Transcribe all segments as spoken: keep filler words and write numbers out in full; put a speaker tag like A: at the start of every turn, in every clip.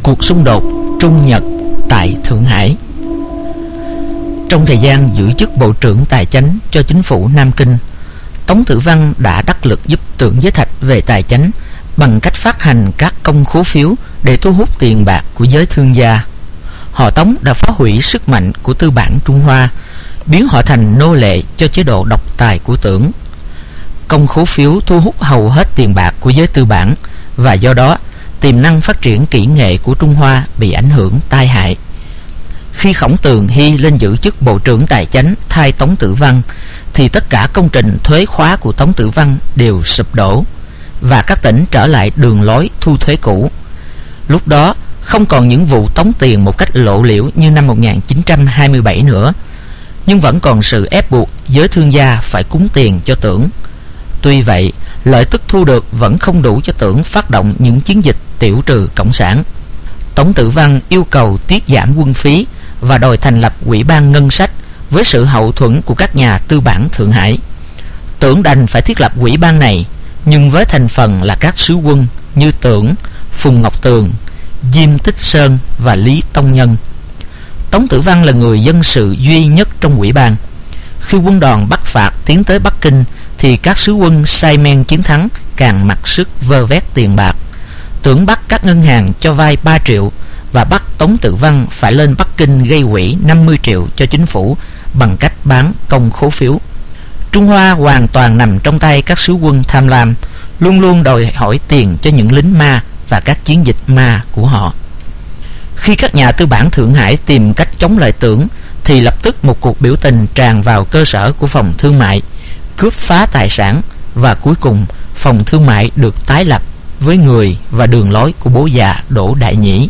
A: Cuộc xung đột Trung Nhật tại Thượng Hải. Trong thời gian giữ chức Bộ trưởng Tài chánh cho chính phủ Nam Kinh, Tống Tử Văn đã đắc lực giúp Tưởng Giới Thạch về tài chánh bằng cách phát hành các công khố phiếu để thu hút tiền bạc của giới thương gia. Họ Tống đã phá hủy sức mạnh của tư bản Trung Hoa, biến họ thành nô lệ cho chế độ độc tài của Tưởng. Công khố phiếu thu hút hầu hết tiền bạc của giới tư bản, và do đó tiềm năng phát triển kỹ nghệ của Trung Hoa bị ảnh hưởng tai hại. Khi Khổng Tường Hy lên giữ chức Bộ trưởng Tài chánh thay Tống Tử Văn, thì tất cả công trình thuế khóa của Tống Tử Văn đều sụp đổ, và các tỉnh trở lại đường lối thu thuế cũ. Lúc đó không còn những vụ tống tiền một cách lộ liễu như năm một nghìn chín trăm hai mươi bảy nữa, nhưng vẫn còn sự ép buộc giới thương gia phải cúng tiền cho Tưởng. Tuy vậy, lợi tức thu được vẫn không đủ cho Tưởng phát động những chiến dịch tiểu trừ cộng sản. Tống Tử Văn yêu cầu tiết giảm quân phí và đòi thành lập ủy ban ngân sách với sự hậu thuẫn của các nhà tư bản Thượng Hải. Tưởng đành phải thiết lập ủy ban này, nhưng với thành phần là các sứ quân như Tưởng, Phùng Ngọc Tường, Diêm Tích Sơn và Lý Tông Nhân. Tống Tử Văn là người dân sự duy nhất trong ủy ban. Khi quân đoàn Bắc phạt tiến tới Bắc Kinh, thì các sứ quân say men chiến thắng càng mặc sức vơ vét tiền bạc. Tưởng bắt các ngân hàng cho vay ba triệu và bắt Tống Tử Văn phải lên Bắc Kinh gây quỹ năm mươi triệu cho chính phủ bằng cách bán công khố phiếu. Trung Hoa hoàn toàn nằm trong tay các sứ quân tham lam, luôn luôn đòi hỏi tiền cho những lính ma và các chiến dịch ma của họ. Khi các nhà tư bản Thượng Hải tìm cách chống lại Tưởng, thì lập tức một cuộc biểu tình tràn vào cơ sở của phòng thương mại, cướp phá tài sản, và cuối cùng phòng thương mại được tái lập với người và đường lối của bố già Đỗ Đại Nhĩ.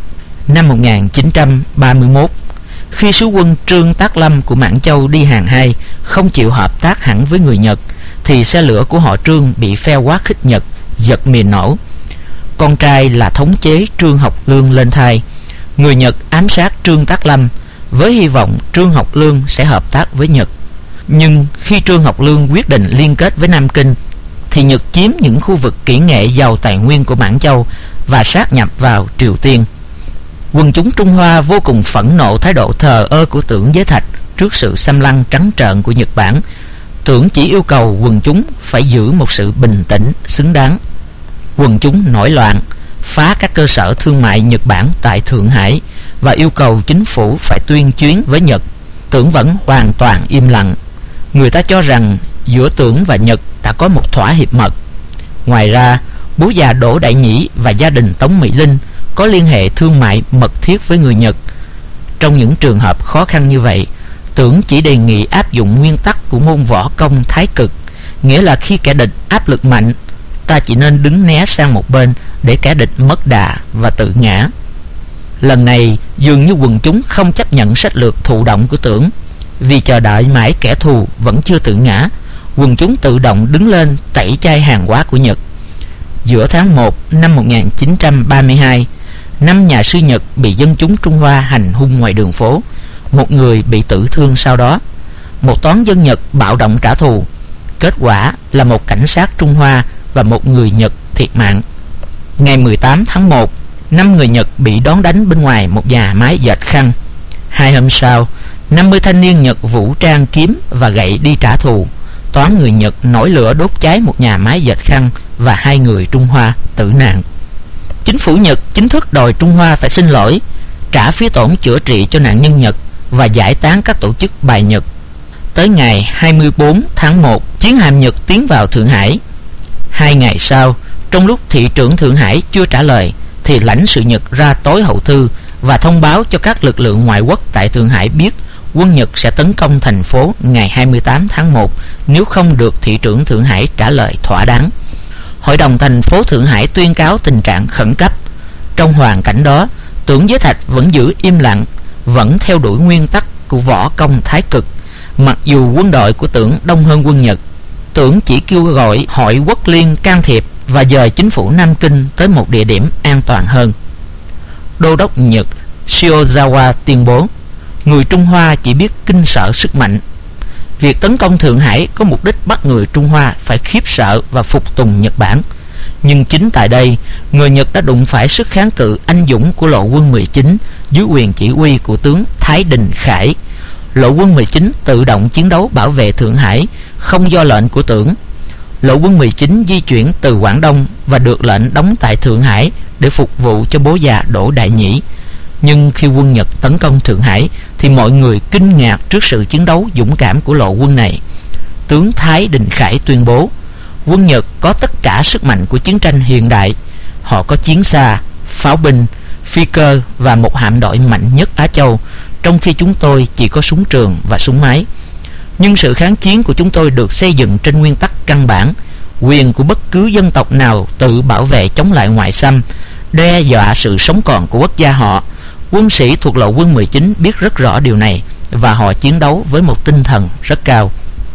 A: Năm một nghìn chín trăm ba mươi mốt, khi sứ quân Trương Tác Lâm của Mãn Châu đi hàng hai không chịu hợp tác hẳn với người Nhật, thì xe lửa của họ Trương bị phe quá khích Nhật giật mìn nổ. Con trai là thống chế Trương Học Lương lên thay. Người Nhật ám sát Trương Tác Lâm với hy vọng Trương Học Lương sẽ hợp tác với Nhật. Nhưng khi Trương Học Lương quyết định liên kết với Nam Kinh, thì Nhật chiếm những khu vực kỹ nghệ giàu tài nguyên của Mãn Châu và sát nhập vào Triều Tiên. Quần chúng Trung Hoa vô cùng phẫn nộ thái độ thờ ơ của Tưởng Giới Thạch trước sự xâm lăng trắng trợn của Nhật Bản. Tưởng chỉ yêu cầu quần chúng phải giữ một sự bình tĩnh xứng đáng. Quần chúng nổi loạn, phá các cơ sở thương mại Nhật Bản tại Thượng Hải và yêu cầu chính phủ phải tuyên chiến với Nhật. Tưởng vẫn hoàn toàn im lặng. Người ta cho rằng giữa Tưởng và Nhật đã có một thỏa hiệp mật. Ngoài ra, bố già Đỗ Đại Nhĩ và gia đình Tống Mỹ Linh có liên hệ thương mại mật thiết với người Nhật. Trong những trường hợp khó khăn như vậy, Tưởng chỉ đề nghị áp dụng nguyên tắc của môn võ công thái cực, nghĩa là khi kẻ địch áp lực mạnh, ta chỉ nên đứng né sang một bên để kẻ địch mất đà và tự ngã. Lần này dường như quần chúng không chấp nhận sách lược thụ động của Tưởng. Vì chờ đợi mãi kẻ thù vẫn chưa tự ngã, quần chúng tự động đứng lên tẩy chay hàng hóa của Nhật. Giữa tháng một năm một nghìn chín trăm ba mươi hai, năm nhà sư Nhật bị dân chúng Trung Hoa hành hung ngoài đường phố. Một người bị tử thương sau đó. Một toán dân Nhật bạo động trả thù. Kết quả là một cảnh sát Trung Hoa và một người Nhật thiệt mạng. Ngày mười tám tháng một, năm người Nhật bị đón đánh bên ngoài một nhà máy dệt khăn. Hai hôm sau, năm mươi thanh niên Nhật vũ trang kiếm và gậy đi trả thù. Toán người Nhật nổi lửa đốt cháy một nhà máy dệt khăn và hai người Trung Hoa tử nạn. Chính phủ Nhật chính thức đòi Trung Hoa phải xin lỗi, trả phí tổn chữa trị cho nạn nhân Nhật và giải tán các tổ chức bài Nhật. Tới ngày hai mươi tư tháng một, chiến hạm Nhật tiến vào Thượng Hải. Hai ngày sau, trong lúc thị trưởng Thượng Hải chưa trả lời, thì lãnh sự Nhật ra tối hậu thư và thông báo cho các lực lượng ngoại quốc tại Thượng Hải biết quân Nhật sẽ tấn công thành phố ngày hai mươi tám tháng một nếu không được thị trưởng Thượng Hải trả lời thỏa đáng. Hội đồng thành phố Thượng Hải tuyên cáo tình trạng khẩn cấp. Trong hoàn cảnh đó, Tưởng Giới Thạch vẫn giữ im lặng, vẫn theo đuổi nguyên tắc của võ công thái cực, mặc dù quân đội của Tưởng đông hơn quân Nhật. Tưởng chỉ kêu gọi Hội Quốc Liên can thiệp và dời chính phủ Nam Kinh tới một địa điểm an toàn hơn. Đô đốc Nhật Shiozawa tuyên bố, người Trung Hoa chỉ biết kinh sợ sức mạnh. Việc tấn công Thượng Hải có mục đích bắt người Trung Hoa phải khiếp sợ và phục tùng Nhật Bản. Nhưng chính tại đây, người Nhật đã đụng phải sức kháng cự anh dũng của Lộ quân mười chín dưới quyền chỉ huy của tướng Thái Đình Khải. Lộ quân mười chín tự động chiến đấu bảo vệ Thượng Hải, không do lệnh của Tưởng. Lộ quân mười chín di chuyển từ Quảng Đông và được lệnh đóng tại Thượng Hải để phục vụ cho bố già Đỗ Đại Nhĩ. Nhưng khi quân Nhật tấn công Thượng Hải thì mọi người kinh ngạc trước sự chiến đấu dũng cảm của lộ quân này. Tướng Thái Đình Khải tuyên bố quân Nhật có tất cả sức mạnh của chiến tranh hiện đại. Họ có chiến xa, pháo binh, phi cơ và một hạm đội mạnh nhất Á Châu, trong khi chúng tôi chỉ có súng trường và súng máy. Nhưng sự kháng chiến của chúng tôi được xây dựng trên nguyên tắc căn bản: quyền của bất cứ dân tộc nào tự bảo vệ chống lại ngoại xâm, đe dọa sự sống còn của quốc gia họ. Quân sĩ thuộc Lộ quân mười chín biết rất rõ điều này và họ chiến đấu với một tinh thần rất cao.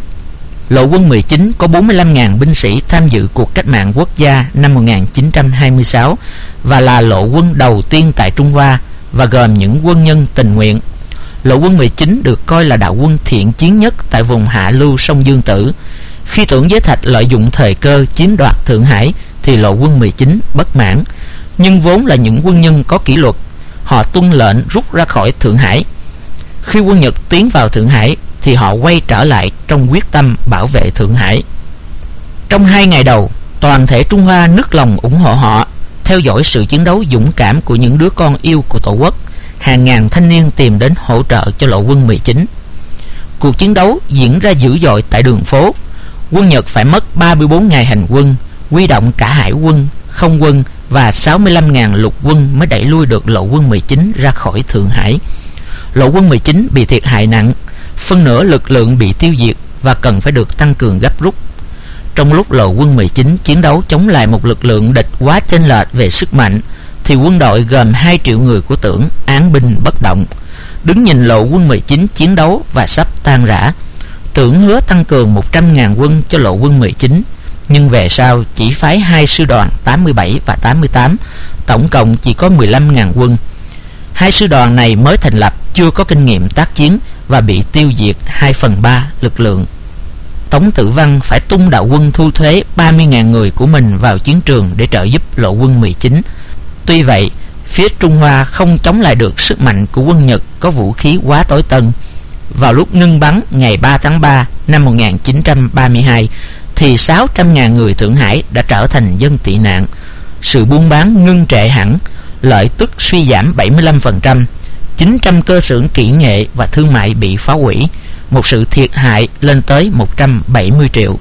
A: Lộ quân mười chín có bốn mươi lăm nghìn binh sĩ tham dự cuộc cách mạng quốc gia năm một nghìn chín trăm hai mươi sáu và là lộ quân đầu tiên tại Trung Hoa và gồm những quân nhân tình nguyện. Lộ quân mười chín được coi là đạo quân thiện chiến nhất tại vùng hạ lưu sông Dương Tử. Khi Tưởng Giới Thạch lợi dụng thời cơ chiếm đoạt Thượng Hải thì Lộ quân mười chín bất mãn, nhưng vốn là những quân nhân có kỷ luật, họ tuân lệnh rút ra khỏi Thượng Hải. Khi quân Nhật tiến vào Thượng Hải thì họ quay trở lại trong quyết tâm bảo vệ Thượng Hải. Trong hai ngày đầu, toàn thể Trung Hoa nức lòng ủng hộ họ. Theo dõi sự chiến đấu dũng cảm của những đứa con yêu của Tổ quốc, hàng ngàn thanh niên tìm đến hỗ trợ cho Lộ quân mười chín. Cuộc chiến đấu diễn ra dữ dội tại đường phố. Quân Nhật phải mất ba mươi bốn ngày hành quân, huy động cả hải quân, không quân và sáu mươi lăm nghìn lục quân mới đẩy lui được Lộ quân mười chín ra khỏi Thượng Hải. Lộ quân mười chín bị thiệt hại nặng, phân nửa lực lượng bị tiêu diệt và cần phải được tăng cường gấp rút. Trong lúc Lộ quân mười chín chiến đấu chống lại một lực lượng địch quá chênh lệch về sức mạnh thì quân đội gồm hai triệu người của Tưởng án binh bất động, đứng nhìn Lộ quân mười chín chiến đấu và sắp tan rã. Tưởng hứa tăng cường một trăm nghìn quân cho Lộ quân mười chín, nhưng về sau chỉ phái hai sư đoàn tám mươi bảy và tám mươi tám, tổng cộng chỉ có mười lăm nghìn quân. Hai sư đoàn này mới thành lập, chưa có kinh nghiệm tác chiến và bị tiêu diệt hai phần ba lực lượng. Tống Tử Văn phải tung đạo quân thu thuế ba mươi nghìn người của mình vào chiến trường để trợ giúp Lộ quân mười chín. Tuy vậy, phía Trung Hoa không chống lại được sức mạnh của quân Nhật có vũ khí quá tối tân. Vào lúc ngưng bắn ngày ba tháng ba năm một nghìn chín trăm ba mươi hai thì sáu trăm nghìn người Thượng Hải đã trở thành dân tị nạn. Sự buôn bán ngưng trệ hẳn, lợi tức suy giảm bảy mươi lăm phần trăm, chín trăm cơ xưởng kỹ nghệ và thương mại bị phá hủy, một sự thiệt hại lên tới một trăm bảy mươi triệu.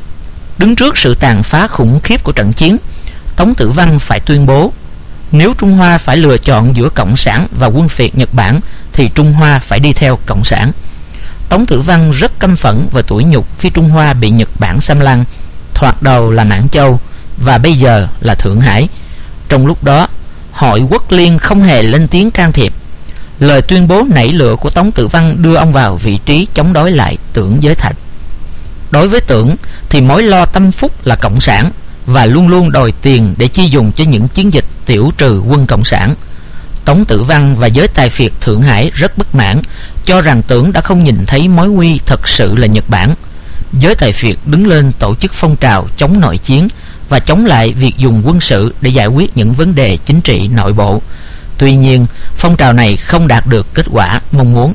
A: Đứng trước sự tàn phá khủng khiếp của trận chiến, Tống Tử Văn phải tuyên bố nếu Trung Hoa phải lựa chọn giữa Cộng sản và quân phiệt Nhật Bản thì Trung Hoa phải đi theo Cộng sản. Tống Tử Văn rất căm phẫn và tủi nhục khi Trung Hoa bị Nhật Bản xâm lăng, thoạt đầu là Mãn Châu và bây giờ là Thượng Hải. Trong lúc đó, Hội Quốc Liên không hề lên tiếng can thiệp. Lời tuyên bố nảy lửa của Tống Tử Văn đưa ông vào vị trí chống đối lại Tưởng Giới Thạch. Đối với Tưởng thì mối lo tâm phúc là Cộng sản và luôn luôn đòi tiền để chi dùng cho những chiến dịch tiểu trừ quân Cộng sản. Tống Tử Văn và giới tài phiệt Thượng Hải rất bất mãn, cho rằng Tưởng đã không nhìn thấy mối nguy thật sự là Nhật Bản. Giới tài phiệt đứng lên tổ chức phong trào chống nội chiến và chống lại việc dùng quân sự để giải quyết những vấn đề chính trị nội bộ. Tuy nhiên, phong trào này không đạt được kết quả mong muốn.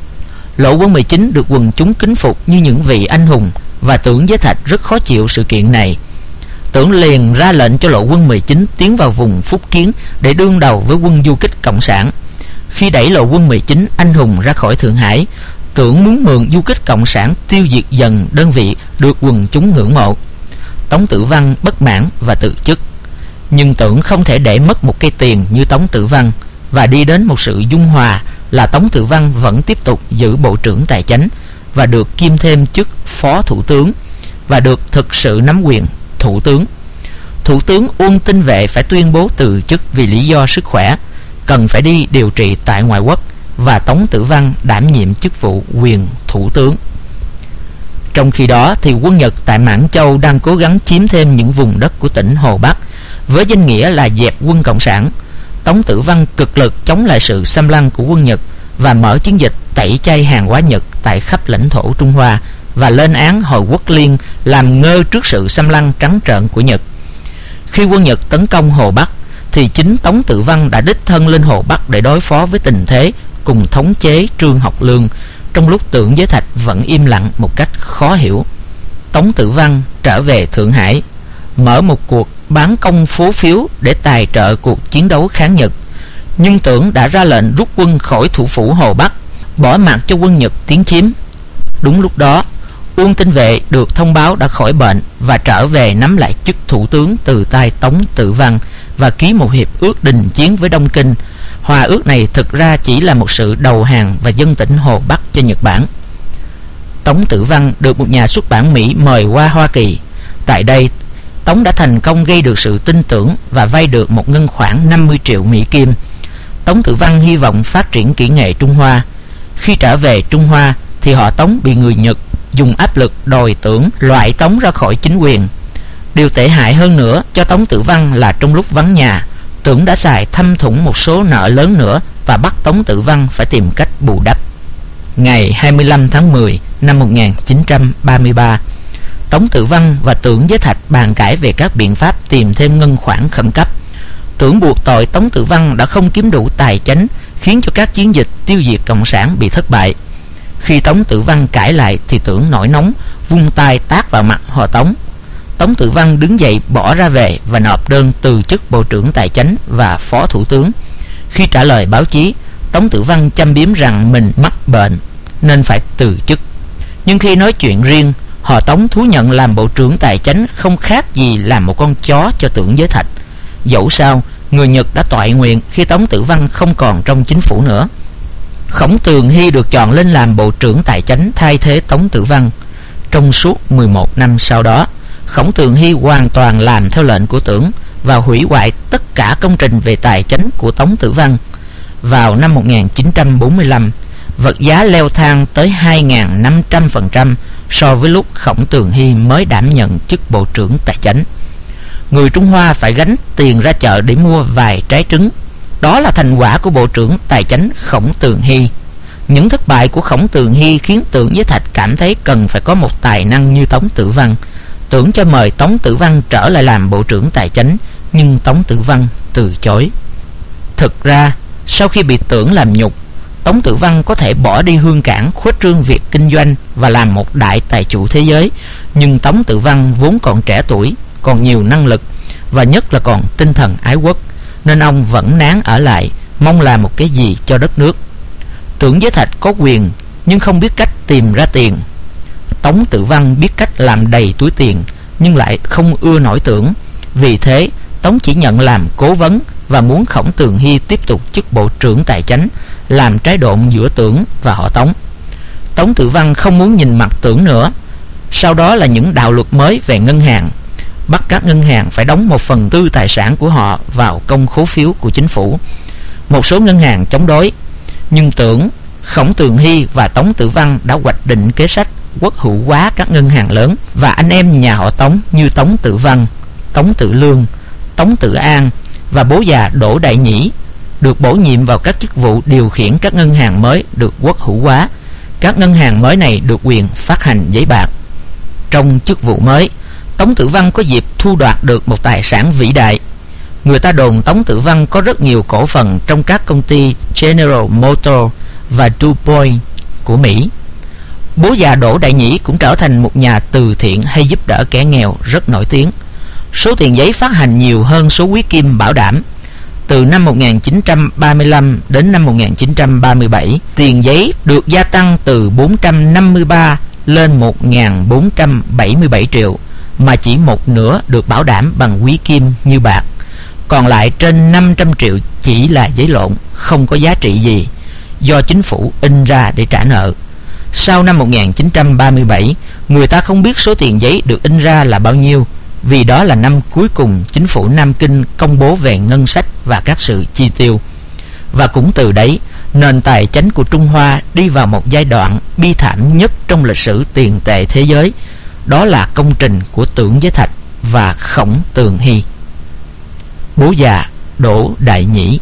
A: Lộ quân mười chín được quần chúng kính phục như những vị anh hùng và Tưởng Giới Thạch rất khó chịu sự kiện này. Tưởng liền ra lệnh cho Lộ quân mười chín tiến vào vùng Phúc Kiến để đương đầu với quân du kích Cộng sản. Khi đẩy Lộ quân mười chín anh hùng ra khỏi Thượng Hải, Tưởng muốn mượn du kích Cộng sản tiêu diệt dần đơn vị được quần chúng ngưỡng mộ. Tống Tử Văn bất mãn và từ chức. Nhưng Tưởng không thể để mất một cây tiền như Tống Tử Văn và đi đến một sự dung hòa là Tống Tử Văn vẫn tiếp tục giữ Bộ trưởng Tài chánh và được kiêm thêm chức Phó Thủ tướng và được thực sự nắm quyền Thủ tướng. Thủ tướng Uông Tinh Vệ phải tuyên bố từ chức vì lý do sức khỏe, cần phải đi điều trị tại ngoại quốc, và Tống Tử Văn đảm nhiệm chức vụ quyền Thủ tướng. Trong khi đó thì quân Nhật tại Mãn Châu đang cố gắng chiếm thêm những vùng đất của tỉnh Hồ Bắc với danh nghĩa là dẹp quân Cộng sản. Tống Tử Văn cực lực chống lại sự xâm lăng của quân Nhật và mở chiến dịch tẩy chay hàng hóa Nhật tại khắp lãnh thổ Trung Hoa và lên án Hội Quốc Liên làm ngơ trước sự xâm lăng trắng trợn của Nhật. Khi quân Nhật tấn công Hồ Bắc thì chính Tống Tự Văn đã đích thân lên Hồ Bắc để đối phó với tình thế, cùng thống chế Trương Học Lương, trong lúc Tưởng Giới Thạch vẫn im lặng một cách khó hiểu. Tống Tự Văn trở về Thượng Hải, mở một cuộc bán công phố phiếu để tài trợ cuộc chiến đấu kháng Nhật, nhưng Tưởng đã ra lệnh rút quân khỏi thủ phủ Hồ Bắc, bỏ mặc cho quân Nhật tiến chiếm. Đúng lúc đó, Uông Tinh Vệ được thông báo đã khỏi bệnh và trở về nắm lại chức thủ tướng từ tay Tống Tự Văn và ký một hiệp ước đình chiến với Đông Kinh. Hòa ước này thực ra chỉ là một sự đầu hàng và dâng tỉnh Hồ Bắc cho Nhật Bản. Tống Tự Văn được một nhà xuất bản Mỹ mời qua Hoa Kỳ. Tại đây, Tống đã thành công gây được sự tin tưởng và vay được một ngân khoản năm mươi triệu Mỹ Kim. Tống Tự Văn hy vọng phát triển kỹ nghệ Trung Hoa. Khi trở về Trung Hoa thì họ Tống bị người Nhật dùng áp lực đòi Tưởng loại Tống ra khỏi chính quyền. Điều tệ hại hơn nữa cho Tống Tự Văn là trong lúc vắng nhà, Tưởng đã xài thâm thủng một số nợ lớn nữa và bắt Tống Tự Văn phải tìm cách bù đắp. Ngày hai mươi lăm tháng mười năm một nghìn chín trăm ba mươi ba, Tống Tự Văn và Tưởng Giới Thạch bàn cãi về các biện pháp tìm thêm ngân khoản khẩn cấp. Tưởng buộc tội Tống Tự Văn đã không kiếm đủ tài chánh, khiến cho các chiến dịch tiêu diệt cộng sản bị thất bại. Khi Tống Tự Văn cãi lại thì Tưởng nổi nóng, vung tay tát vào mặt họ Tống. Tống Tự Văn đứng dậy bỏ ra về và nộp đơn từ chức Bộ trưởng Tài chánh và Phó Thủ tướng. Khi trả lời báo chí, Tống Tự Văn châm biếm rằng mình mắc bệnh nên phải từ chức. Nhưng khi nói chuyện riêng, họ Tống thú nhận làm Bộ trưởng Tài chánh không khác gì làm một con chó cho Tưởng Giới Thạch. Dẫu sao, người Nhật đã toại nguyện khi Tống Tự Văn không còn trong chính phủ nữa. Khổng Tường Hy được chọn lên làm Bộ trưởng Tài chánh thay thế Tống Tự Văn. Trong suốt mười một năm sau đó, Khổng Tường Hy hoàn toàn làm theo lệnh của Tưởng và hủy hoại tất cả công trình về tài chánh của Tống Tự Văn. Vào năm một nghìn chín trăm bốn mươi lăm, vật giá leo thang tới hai nghìn năm trăm phần trăm so với lúc Khổng Tường Hy mới đảm nhận chức Bộ trưởng Tài chánh. Người Trung Hoa phải gánh tiền ra chợ để mua vài trái trứng. Đó là thành quả của Bộ trưởng Tài chánh Khổng Tường Hy. Những thất bại của Khổng Tường Hy khiến Tưởng Giới Thạch cảm thấy cần phải có một tài năng như Tống Tự Văn. Tưởng cho mời Tống Tự Văn trở lại làm Bộ trưởng Tài chánh, nhưng Tống Tự Văn từ chối. Thực ra, sau khi bị Tưởng làm nhục, Tống Tự Văn có thể bỏ đi Hương Cảng, khuếch trương việc kinh doanh và làm một đại tài chủ thế giới. Nhưng Tống Tự Văn vốn còn trẻ tuổi, còn nhiều năng lực và nhất là còn tinh thần ái quốc, nên ông vẫn nán ở lại, mong làm một cái gì cho đất nước. Tưởng Giới Thạch có quyền nhưng không biết cách tìm ra tiền. Tống Tự Văn biết cách làm đầy túi tiền nhưng lại không ưa nổi Tưởng. Vì thế Tống chỉ nhận làm cố vấn và muốn Khổng Tường Hy tiếp tục chức Bộ trưởng Tài chánh, làm trái độn giữa Tưởng và họ Tống. Tống Tự Văn không muốn nhìn mặt Tưởng nữa. Sau đó là những đạo luật mới về ngân hàng, bắt các ngân hàng phải đóng một phần tư tài sản của họ vào công khố phiếu của chính phủ. Một số ngân hàng chống đối, nhưng Tưởng, Khổng Tường Hy và Tống Tự Văn đã hoạch định kế sách quốc hữu hóa các ngân hàng lớn, và anh em nhà họ Tống như Tống Tự Văn, Tống Tự Lương, Tống Tự An và bố già Đỗ Đại Nhĩ được bổ nhiệm vào các chức vụ điều khiển các ngân hàng mới được quốc hữu hóa. Các ngân hàng mới này được quyền phát hành giấy bạc. Trong chức vụ mới, Tống Tự Văn có dịp thu đoạt được một tài sản vĩ đại. Người ta đồn Tống Tự Văn có rất nhiều cổ phần trong các công ty General Motors và DuPont của Mỹ. Bố già Đỗ Đại Nhĩ cũng trở thành một nhà từ thiện hay giúp đỡ kẻ nghèo rất nổi tiếng. Số tiền giấy phát hành nhiều hơn số quý kim bảo đảm. Từ năm một nghìn chín trăm ba mươi lăm đến năm một nghìn chín trăm ba mươi bảy, tiền giấy được gia tăng từ bốn trăm năm mươi ba lên một nghìn bốn trăm bảy mươi bảy triệu, mà chỉ một nửa được bảo đảm bằng quý kim như bạc. Còn lại trên năm trăm triệu chỉ là giấy lộn, không có giá trị gì, do chính phủ in ra để trả nợ. Sau năm một nghìn chín trăm ba mươi bảy, người ta không biết số tiền giấy được in ra là bao nhiêu, vì đó là năm cuối cùng chính phủ Nam Kinh công bố về ngân sách và các sự chi tiêu. Và cũng từ đấy, nền tài chánh của Trung Hoa đi vào một giai đoạn bi thảm nhất trong lịch sử tiền tệ thế giới. Đó là công trình của Tưởng Giới Thạch và Khổng Tường Hy. Bố già Đỗ Đại Nhĩ.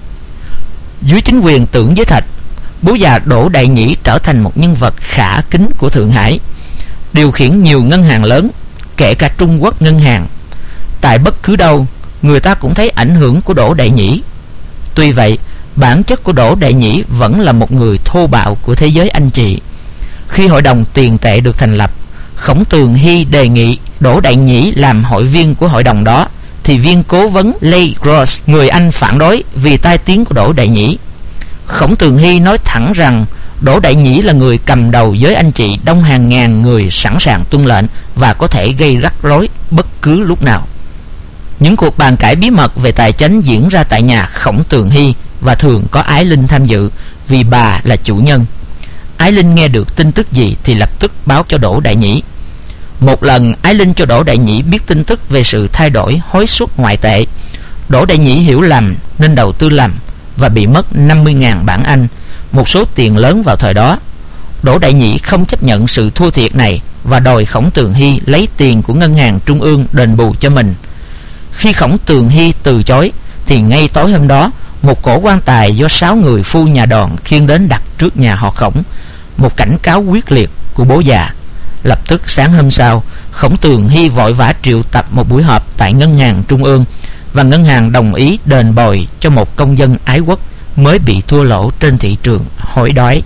A: Dưới chính quyền Tưởng Giới Thạch, bố già Đỗ Đại Nhĩ trở thành một nhân vật khả kính của Thượng Hải, điều khiển nhiều ngân hàng lớn, kể cả Trung Quốc Ngân hàng. tại bất cứ đâu, người ta cũng thấy ảnh hưởng của Đỗ Đại Nhĩ. Tuy vậy, bản chất của Đỗ Đại Nhĩ vẫn là một người thô bạo của thế giới anh chị. Khi hội đồng tiền tệ được thành lập, Khổng Tường Hy đề nghị Đỗ Đại Nhĩ làm hội viên của hội đồng đó, thì viên cố vấn Leigh Gross, người Anh, phản đối vì tai tiếng của Đỗ Đại Nhĩ. Khổng Tường Hy nói thẳng rằng Đỗ Đại Nhĩ là người cầm đầu giới anh chị đông hàng ngàn người sẵn sàng tuân lệnh và có thể gây rắc rối bất cứ lúc nào. Những cuộc bàn cãi bí mật về tài chánh diễn ra tại nhà Khổng Tường Hy và thường có Ái Linh tham dự vì bà là chủ nhân. Ái Linh nghe được tin tức gì thì lập tức báo cho Đỗ Đại Nhĩ. Một lần, Ái Linh cho Đỗ Đại Nhĩ biết tin tức về sự thay đổi hối suất ngoại tệ. Đỗ Đại Nhĩ hiểu lầm nên đầu tư lầm và bị mất năm mươi nghìn bảng Anh, một số tiền lớn vào thời đó. Đỗ Đại Nhĩ không chấp nhận sự thua thiệt này và đòi Khổng Tường Hy lấy tiền của ngân hàng trung ương đền bù cho mình. Khi Khổng Tường Hy từ chối thì ngay tối hôm đó, một cỗ quan tài do sáu người phu nhà đòn khiêng đến đặt trước nhà họ Khổng, một cảnh cáo quyết liệt của bố già. Lập tức sáng hôm sau, Khổng Tường Hy vội vã triệu tập một buổi họp tại ngân hàng trung ương, và ngân hàng đồng ý đền bồi cho một công dân ái quốc mới bị thua lỗ trên thị trường hối đoái.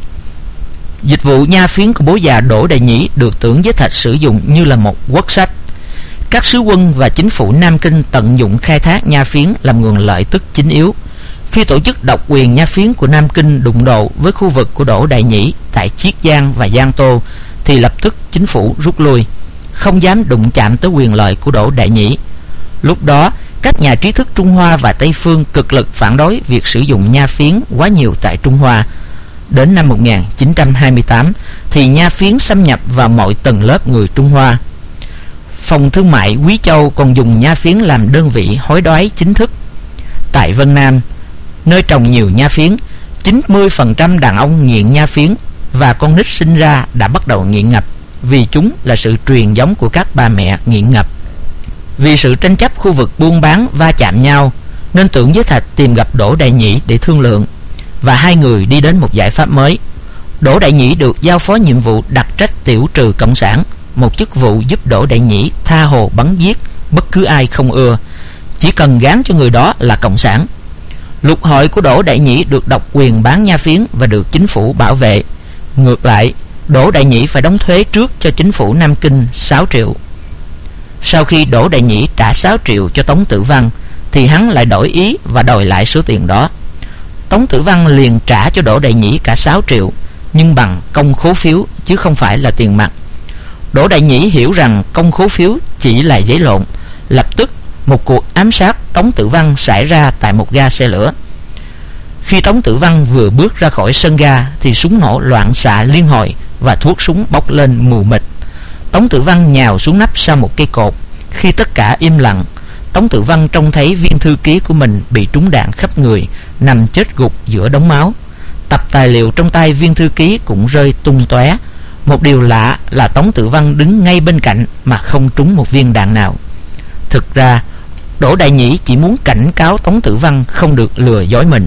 A: Dịch vụ nha phiến của bố già Đỗ Đại Nhĩ được Tưởng Giới Thạch sử dụng như là một quốc sách. Các sứ quân và chính phủ Nam Kinh tận dụng khai thác nha phiến làm nguồn lợi tức chính yếu. Khi tổ chức độc quyền nha phiến của Nam Kinh đụng độ với khu vực của Đỗ Đại Nhĩ tại Chiết Giang và Giang Tô, thì lập tức chính phủ rút lui, không dám đụng chạm tới quyền lợi của Đỗ Đại Nhĩ. Lúc đó, các nhà trí thức Trung Hoa và Tây Phương cực lực phản đối việc sử dụng nha phiến quá nhiều tại Trung Hoa. Đến năm một nghìn chín trăm hai mươi tám thì nha phiến xâm nhập vào mọi tầng lớp người Trung Hoa. Phòng thương mại Quý Châu còn dùng nha phiến làm đơn vị hối đoái chính thức. Tại Vân Nam, nơi trồng nhiều nha phiến, chín mươi phần trăm đàn ông nghiện nha phiến và con nít sinh ra đã bắt đầu nghiện ngập, vì chúng là sự truyền giống của các bà mẹ nghiện ngập. Vì sự tranh chấp khu vực buôn bán va chạm nhau, nên Tưởng Giới Thạch tìm gặp Đỗ Đại Nhĩ để thương lượng, và hai người đi đến một giải pháp mới. Đỗ Đại Nhĩ được giao phó nhiệm vụ đặc trách tiểu trừ cộng sản, một chức vụ giúp Đỗ Đại Nhĩ tha hồ bắn giết bất cứ ai không ưa, chỉ cần gán cho người đó là cộng sản. Lục hội của Đỗ Đại Nhĩ được độc quyền bán nha phiến và được chính phủ bảo vệ. Ngược lại, Đỗ Đại Nhĩ phải đóng thuế trước cho chính phủ Nam Kinh sáu triệu. Sau khi Đỗ Đại Nhĩ trả sáu triệu cho Tống Tử Văn, thì hắn lại đổi ý và đòi lại số tiền đó. Tống Tử Văn liền trả cho Đỗ Đại Nhĩ cả sáu triệu, nhưng bằng công khố phiếu chứ không phải là tiền mặt. Đỗ Đại Nhĩ hiểu rằng công khố phiếu chỉ là giấy lộn. Lập tức một cuộc ám sát Tống Tử Văn xảy ra tại một ga xe lửa. Khi Tống Tử Văn vừa bước ra khỏi sân ga thì súng nổ loạn xạ liên hồi và thuốc súng bốc lên mù mịt. Tống Tử Văn nhào xuống nắp sau một cây cột. Khi tất cả im lặng, Tống Tử Văn trông thấy viên thư ký của mình bị trúng đạn khắp người, nằm chết gục giữa đống máu. Tập tài liệu trong tay viên thư ký cũng rơi tung tóe. Một điều lạ là Tống Tử Văn đứng ngay bên cạnh mà không trúng một viên đạn nào. Thực ra, Đỗ Đại Nhĩ chỉ muốn cảnh cáo Tống Tử Văn không được lừa dối mình.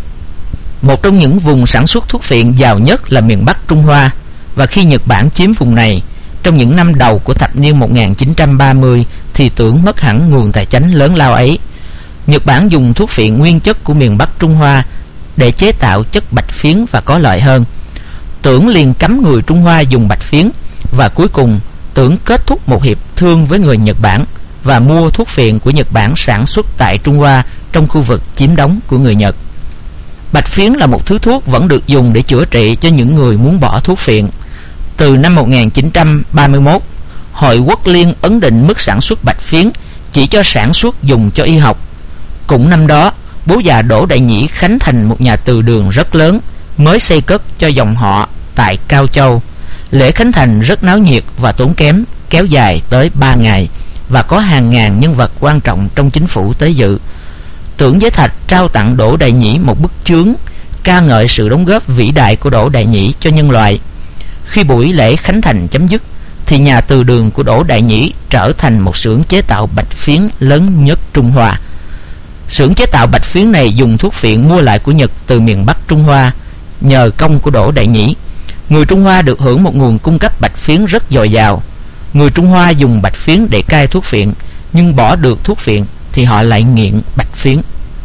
A: Một trong những vùng sản xuất thuốc phiện giàu nhất là miền Bắc Trung Hoa, và khi Nhật Bản chiếm vùng này trong những năm đầu của thập niên một nghìn chín trăm ba mươi thì Tưởng mất hẳn nguồn tài chánh lớn lao ấy. Nhật Bản dùng thuốc phiện nguyên chất của miền Bắc Trung Hoa để chế tạo chất bạch phiến và có lợi hơn. Tưởng liền cấm người Trung Hoa dùng bạch phiến, và cuối cùng Tưởng kết thúc một hiệp thương với người Nhật Bản và mua thuốc phiện của Nhật Bản sản xuất tại Trung Hoa trong khu vực chiếm đóng của người Nhật. Bạch phiến là một thứ thuốc vẫn được dùng để chữa trị cho những người muốn bỏ thuốc phiện. Từ năm một nghìn chín trăm ba mươi mốt, Hội Quốc Liên ấn định mức sản xuất bạch phiến chỉ cho sản xuất dùng cho y học. Cũng năm đó, bố già Đỗ Đại Nhĩ khánh thành một nhà từ đường rất lớn mới xây cất cho dòng họ tại Cao Châu. Lễ khánh thành rất náo nhiệt và tốn kém, kéo dài tới ba ngày, và có hàng ngàn nhân vật quan trọng trong chính phủ tới dự. Tưởng Giới Thạch trao tặng Đỗ Đại Nhĩ một bức chướng ca ngợi sự đóng góp vĩ đại của Đỗ Đại Nhĩ cho nhân loại. Khi buổi lễ khánh thành chấm dứt thì nhà từ đường của Đỗ Đại Nhĩ trở thành một xưởng chế tạo bạch phiến lớn nhất Trung Hoa. Xưởng chế tạo bạch phiến này dùng thuốc phiện mua lại của Nhật từ miền Bắc Trung Hoa. Nhờ công của Đỗ Đại Nhĩ, người Trung Hoa được hưởng một nguồn cung cấp bạch phiến rất dồi dào. Người Trung Hoa dùng bạch phiến để cai thuốc phiện, nhưng bỏ được thuốc phiện thì họ lại nghiện bạch phiến.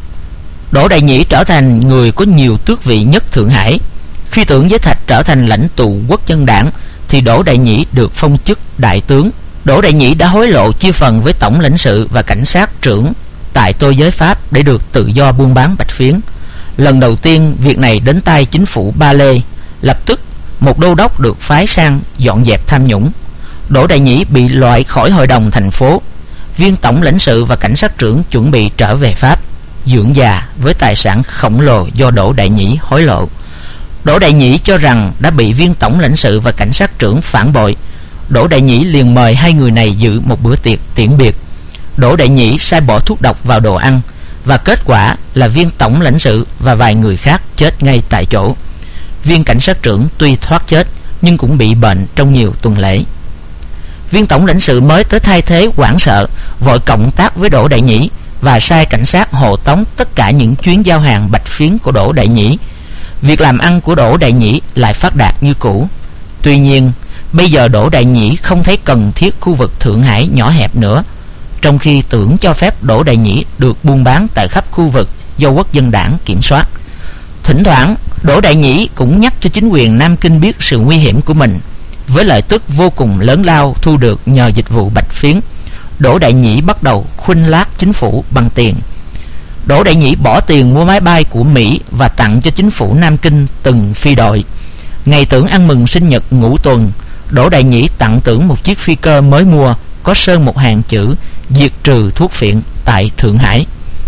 A: Đỗ Đại Nhĩ trở thành người có nhiều tước vị nhất Thượng Hải. Khi Tưởng Giới Thạch trở thành lãnh tụ Quốc dân đảng thì Đỗ Đại Nhĩ được phong chức đại tướng. Đỗ Đại Nhĩ đã hối lộ chia phần với tổng lãnh sự và cảnh sát trưởng tại Tô Giới Pháp để được tự do buôn bán bạch phiến. Lần đầu tiên việc này đến tay chính phủ Ba Lê, lập tức một đô đốc được phái sang dọn dẹp tham nhũng. Đỗ Đại Nhĩ bị loại khỏi hội đồng thành phố. Viên tổng lãnh sự và cảnh sát trưởng chuẩn bị trở về Pháp dưỡng già với tài sản khổng lồ do Đỗ Đại Nhĩ hối lộ. Đỗ Đại Nhĩ cho rằng đã bị viên tổng lãnh sự và cảnh sát trưởng phản bội. Đỗ Đại Nhĩ liền mời hai người này dự một bữa tiệc tiễn biệt. Đỗ Đại Nhĩ sai bỏ thuốc độc vào đồ ăn, và kết quả là viên tổng lãnh sự và vài người khác chết ngay tại chỗ. Viên cảnh sát trưởng tuy thoát chết nhưng cũng bị bệnh trong nhiều tuần lễ. Viên tổng lãnh sự mới tới thay thế hoảng sợ, vội cộng tác với Đỗ Đại Nhĩ và sai cảnh sát hộ tống tất cả những chuyến giao hàng bạch phiến của Đỗ Đại Nhĩ. Việc làm ăn của Đỗ Đại Nhĩ lại phát đạt như cũ. Tuy nhiên, bây giờ Đỗ Đại Nhĩ không thấy cần thiết khu vực Thượng Hải nhỏ hẹp nữa, trong khi Tưởng cho phép Đỗ Đại Nhĩ được buôn bán tại khắp khu vực do Quốc dân đảng kiểm soát. Thỉnh thoảng, Đỗ Đại Nhĩ cũng nhắc cho chính quyền Nam Kinh biết sự nguy hiểm của mình. Với lợi tức vô cùng lớn lao thu được nhờ dịch vụ bạch phiến, Đỗ Đại Nhĩ bắt đầu khuynh lác chính phủ bằng tiền. Đỗ Đại Nhĩ bỏ tiền mua máy bay của Mỹ và tặng cho chính phủ Nam Kinh từng phi đội. Ngày Tưởng ăn mừng sinh nhật ngũ tuần, Đỗ Đại Nhĩ tặng Tưởng một chiếc phi cơ mới mua, có sơn một hàng chữ diệt trừ thuốc phiện tại Thượng Hải.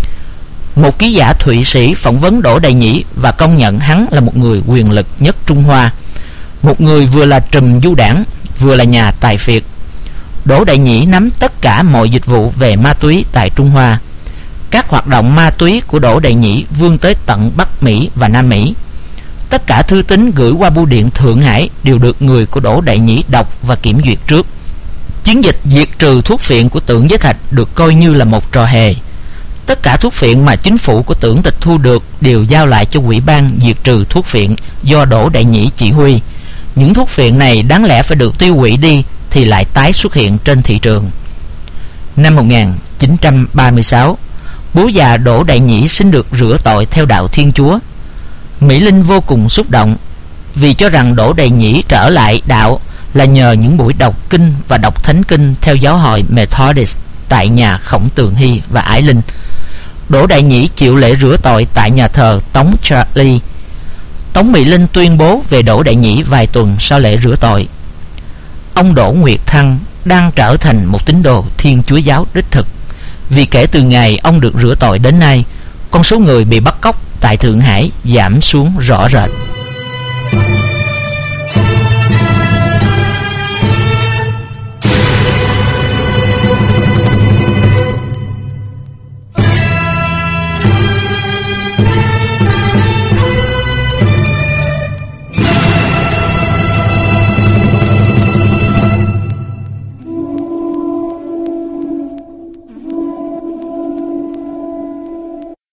A: Một ký giả Thụy Sĩ phỏng vấn Đỗ Đại Nhĩ và công nhận hắn là một người quyền lực nhất Trung Hoa, một người vừa là trùm du đảng vừa là nhà tài phiệt. Đỗ Đại Nhĩ nắm tất cả mọi dịch vụ về ma túy tại Trung Hoa. Các hoạt động ma túy của Đỗ Đại Nhĩ vươn tới tận Bắc Mỹ và Nam Mỹ. Tất cả thư tín gửi qua bưu điện Thượng Hải đều được người của Đỗ Đại Nhĩ đọc và kiểm duyệt trước. Chiến dịch diệt trừ thuốc phiện của Tưởng Giới Thạch được coi như là một trò hề. Tất cả thuốc phiện mà chính phủ của Tưởng tịch thu được đều giao lại cho Ủy ban diệt trừ thuốc phiện do Đỗ Đại Nhĩ chỉ huy. Những thuốc phiện này đáng lẽ phải được tiêu hủy đi thì lại tái xuất hiện trên thị trường. Năm một nghìn chín trăm ba mươi sáu, bố già Đỗ Đại Nhĩ xin được rửa tội theo đạo Thiên Chúa. Mỹ Linh vô cùng xúc động vì cho rằng Đỗ Đại Nhĩ trở lại đạo là nhờ những buổi đọc kinh và đọc thánh kinh theo giáo hội Methodist tại nhà Khổng Tường Hy và Ái Linh. Đỗ Đại Nhĩ chịu lễ rửa tội tại nhà thờ Tống Charlie. Tống Mỹ Linh tuyên bố về Đỗ Đại Nhĩ vài tuần sau lễ rửa tội: ông Đỗ Nguyệt Thăng đang trở thành một tín đồ Thiên Chúa giáo đích thực, vì kể từ ngày ông được rửa tội đến nay, con số người bị bắt cóc tại Thượng Hải giảm xuống rõ rệt.